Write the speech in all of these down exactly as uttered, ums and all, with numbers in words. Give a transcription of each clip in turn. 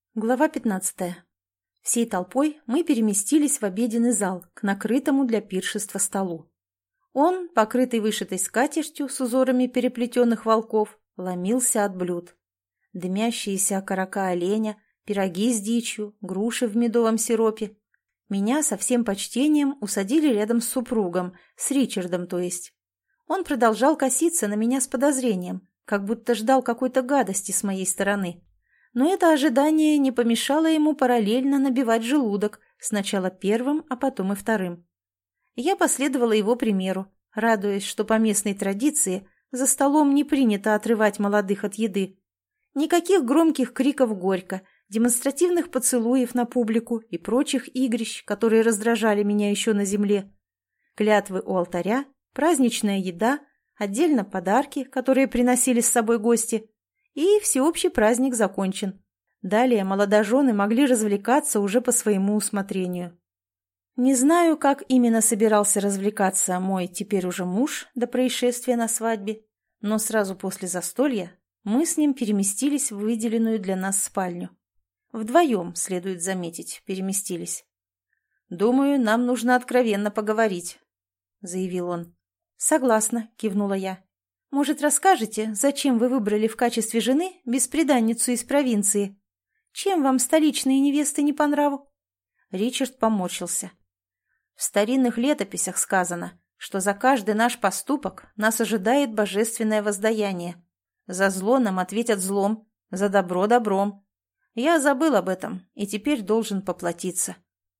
Глава пятнадцатая. Всей толпой мы переместились в обеденный зал к накрытому для пиршества столу. Он, покрытый вышитой скатертью с узорами переплетенных волков, ломился от блюд. Дымящиеся окорока оленя, пироги с дичью, груши в медовом сиропе. Меня со всем почтением усадили рядом с супругом, с Ричардом, то есть. Он продолжал коситься на меня с подозрением, как будто ждал какой-то гадости с моей стороны. Но это ожидание не помешало ему параллельно набивать желудок, сначала первым, а потом и вторым. Я последовала его примеру, радуясь, что по местной традиции за столом не принято отрывать молодых от еды. Никаких громких криков «горько», демонстративных поцелуев на публику и прочих игрищ, которые раздражали меня еще на земле. Клятвы у алтаря, праздничная еда, отдельно подарки, которые приносили с собой гости. И всеобщий праздник закончен. Далее молодожены могли развлекаться уже по своему усмотрению. Не знаю, как именно собирался развлекаться мой теперь уже муж до происшествия на свадьбе, но сразу после застолья мы с ним переместились в выделенную для нас спальню. Вдвоем, следует заметить, переместились. «Думаю, нам нужно откровенно поговорить», — заявил он. «Согласна», — кивнула я. «Может, расскажете, зачем вы выбрали в качестве жены бесприданницу из провинции? Чем вам столичные невесты не по нраву?» Ричард поморщился. «В старинных летописях сказано, что за каждый наш поступок нас ожидает божественное воздаяние. За зло нам ответят злом, за добро добром. Я забыл об этом и теперь должен поплатиться».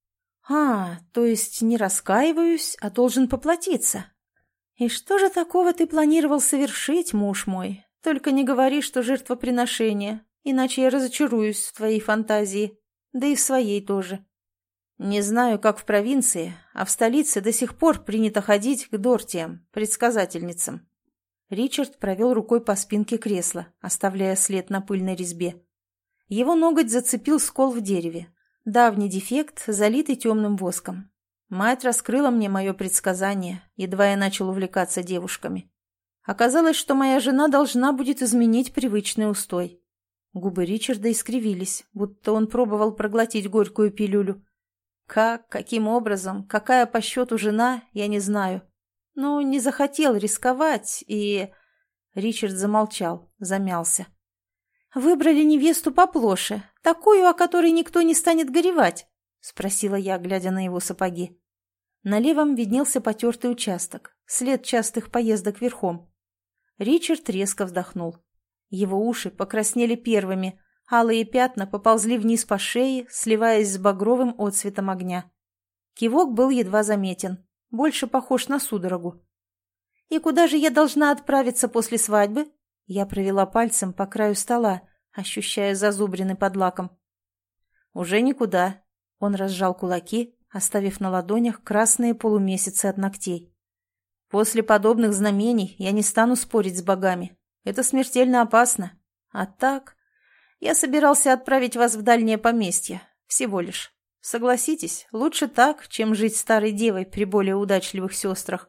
«А, то есть не раскаиваюсь, а должен поплатиться?» «И что же такого ты планировал совершить, муж мой? Только не говори, что жертвоприношение, иначе я разочаруюсь в твоей фантазии, да и в своей тоже». «Не знаю, как в провинции, а в столице до сих пор принято ходить к дортиям, предсказательницам». Ричард провел рукой по спинке кресла, оставляя след на пыльной резьбе. Его ноготь зацепил скол в дереве. Давний дефект, залитый темным воском. Мать раскрыла мне мое предсказание, едва я начал увлекаться девушками. Оказалось, что моя жена должна будет изменить привычный устой. Губы Ричарда искривились, будто он пробовал проглотить горькую пилюлю. Как, каким образом, какая по счету жена, я не знаю. Но не захотел рисковать и... Ричард замолчал, замялся. «Выбрали невесту поплоше, такую, о которой никто не станет горевать?» — спросила я, глядя на его сапоги. На левом виднелся потертый участок, след частых поездок верхом. Ричард резко вздохнул. Его уши покраснели первыми, алые пятна поползли вниз по шее, сливаясь с багровым отсветом огня. Кивок был едва заметен, больше похож на судорогу. «И куда же я должна отправиться после свадьбы?» Я провела пальцем по краю стола, ощущая зазубрины под лаком. «Уже никуда». Он разжал кулаки, оставив на ладонях красные полумесяцы от ногтей. «После подобных знамений я не стану спорить с богами. Это смертельно опасно. А так, я собирался отправить вас в дальнее поместье. Всего лишь. Согласитесь, лучше так, чем жить старой девой при более удачливых сестрах».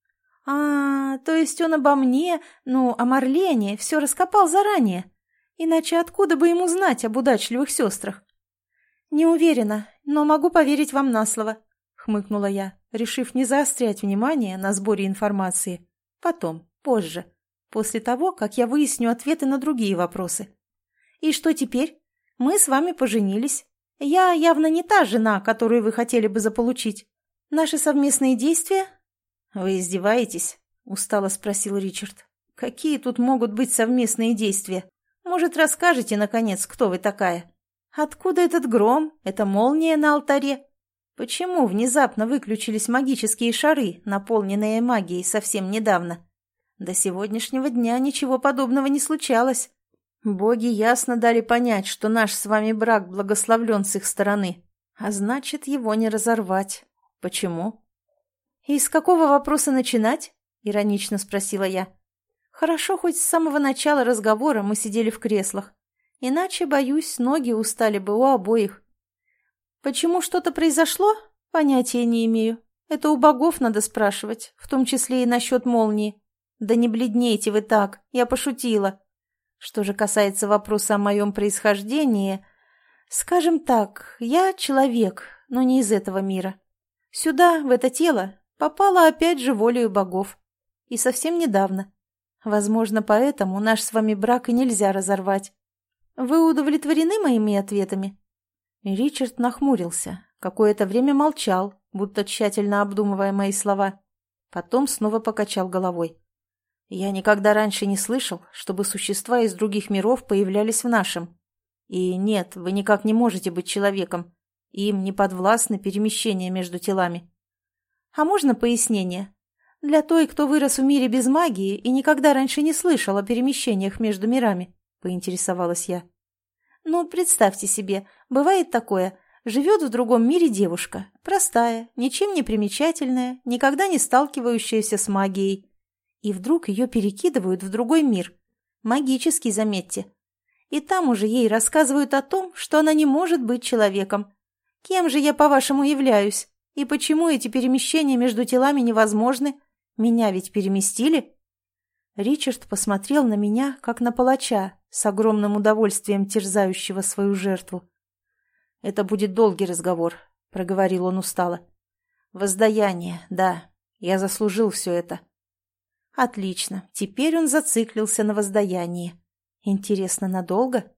«А, то есть он обо мне, ну, о Марлене, все раскопал заранее? Иначе откуда бы ему знать об удачливых сестрах?» «Не уверена, но могу поверить вам на слово», — хмыкнула я, решив не заострять внимание на сборе информации. Потом, позже, после того, как я выясню ответы на другие вопросы. «И что теперь? Мы с вами поженились. Я явно не та жена, которую вы хотели бы заполучить. Наши совместные действия...» «Вы издеваетесь?» — устало спросил Ричард. «Какие тут могут быть совместные действия? Может, расскажете, наконец, кто вы такая? Откуда этот гром, эта молния на алтаре? Почему внезапно выключились магические шары, наполненные магией совсем недавно? До сегодняшнего дня ничего подобного не случалось. Боги ясно дали понять, что наш с вами брак благословлен с их стороны, а значит, его не разорвать. Почему?» «И с какого вопроса начинать?» — иронично спросила я. «Хорошо, хоть с самого начала разговора мы сидели в креслах. Иначе, боюсь, ноги устали бы у обоих. Почему что-то произошло? Понятия не имею. Это у богов надо спрашивать, в том числе и насчет молнии. Да не бледнейте вы так, я пошутила. Что же касается вопроса о моем происхождении, Скажем так, я человек, но не из этого мира. Сюда, в это тело, попала опять же волею богов. И совсем недавно. Возможно, поэтому наш с вами брак и нельзя разорвать. Вы удовлетворены моими ответами?» И Ричард нахмурился, какое-то время молчал, будто тщательно обдумывая мои слова. Потом снова покачал головой. «Я никогда раньше не слышал, чтобы существа из других миров появлялись в нашем. И нет, вы никак не можете быть человеком. Им не подвластны перемещения между телами». «А можно пояснение? Для той, кто вырос в мире без магии и никогда раньше не слышал о перемещениях между мирами», — поинтересовалась я. «Ну, представьте себе, бывает такое. Живет в другом мире девушка, простая, ничем не примечательная, никогда не сталкивающаяся с магией. И вдруг ее перекидывают в другой мир. Магический, заметьте. И там уже ей рассказывают о том, что она не может быть человеком. Кем же я, по-вашему, являюсь? И почему эти перемещения между телами невозможны? Меня ведь переместили?» Ричард посмотрел на меня, как на палача, с огромным удовольствием терзающего свою жертву. «Это будет долгий разговор», — проговорил он устало. «Воздаяние, да, я заслужил все это». «Отлично, теперь он зациклился на воздаянии. Интересно, надолго?»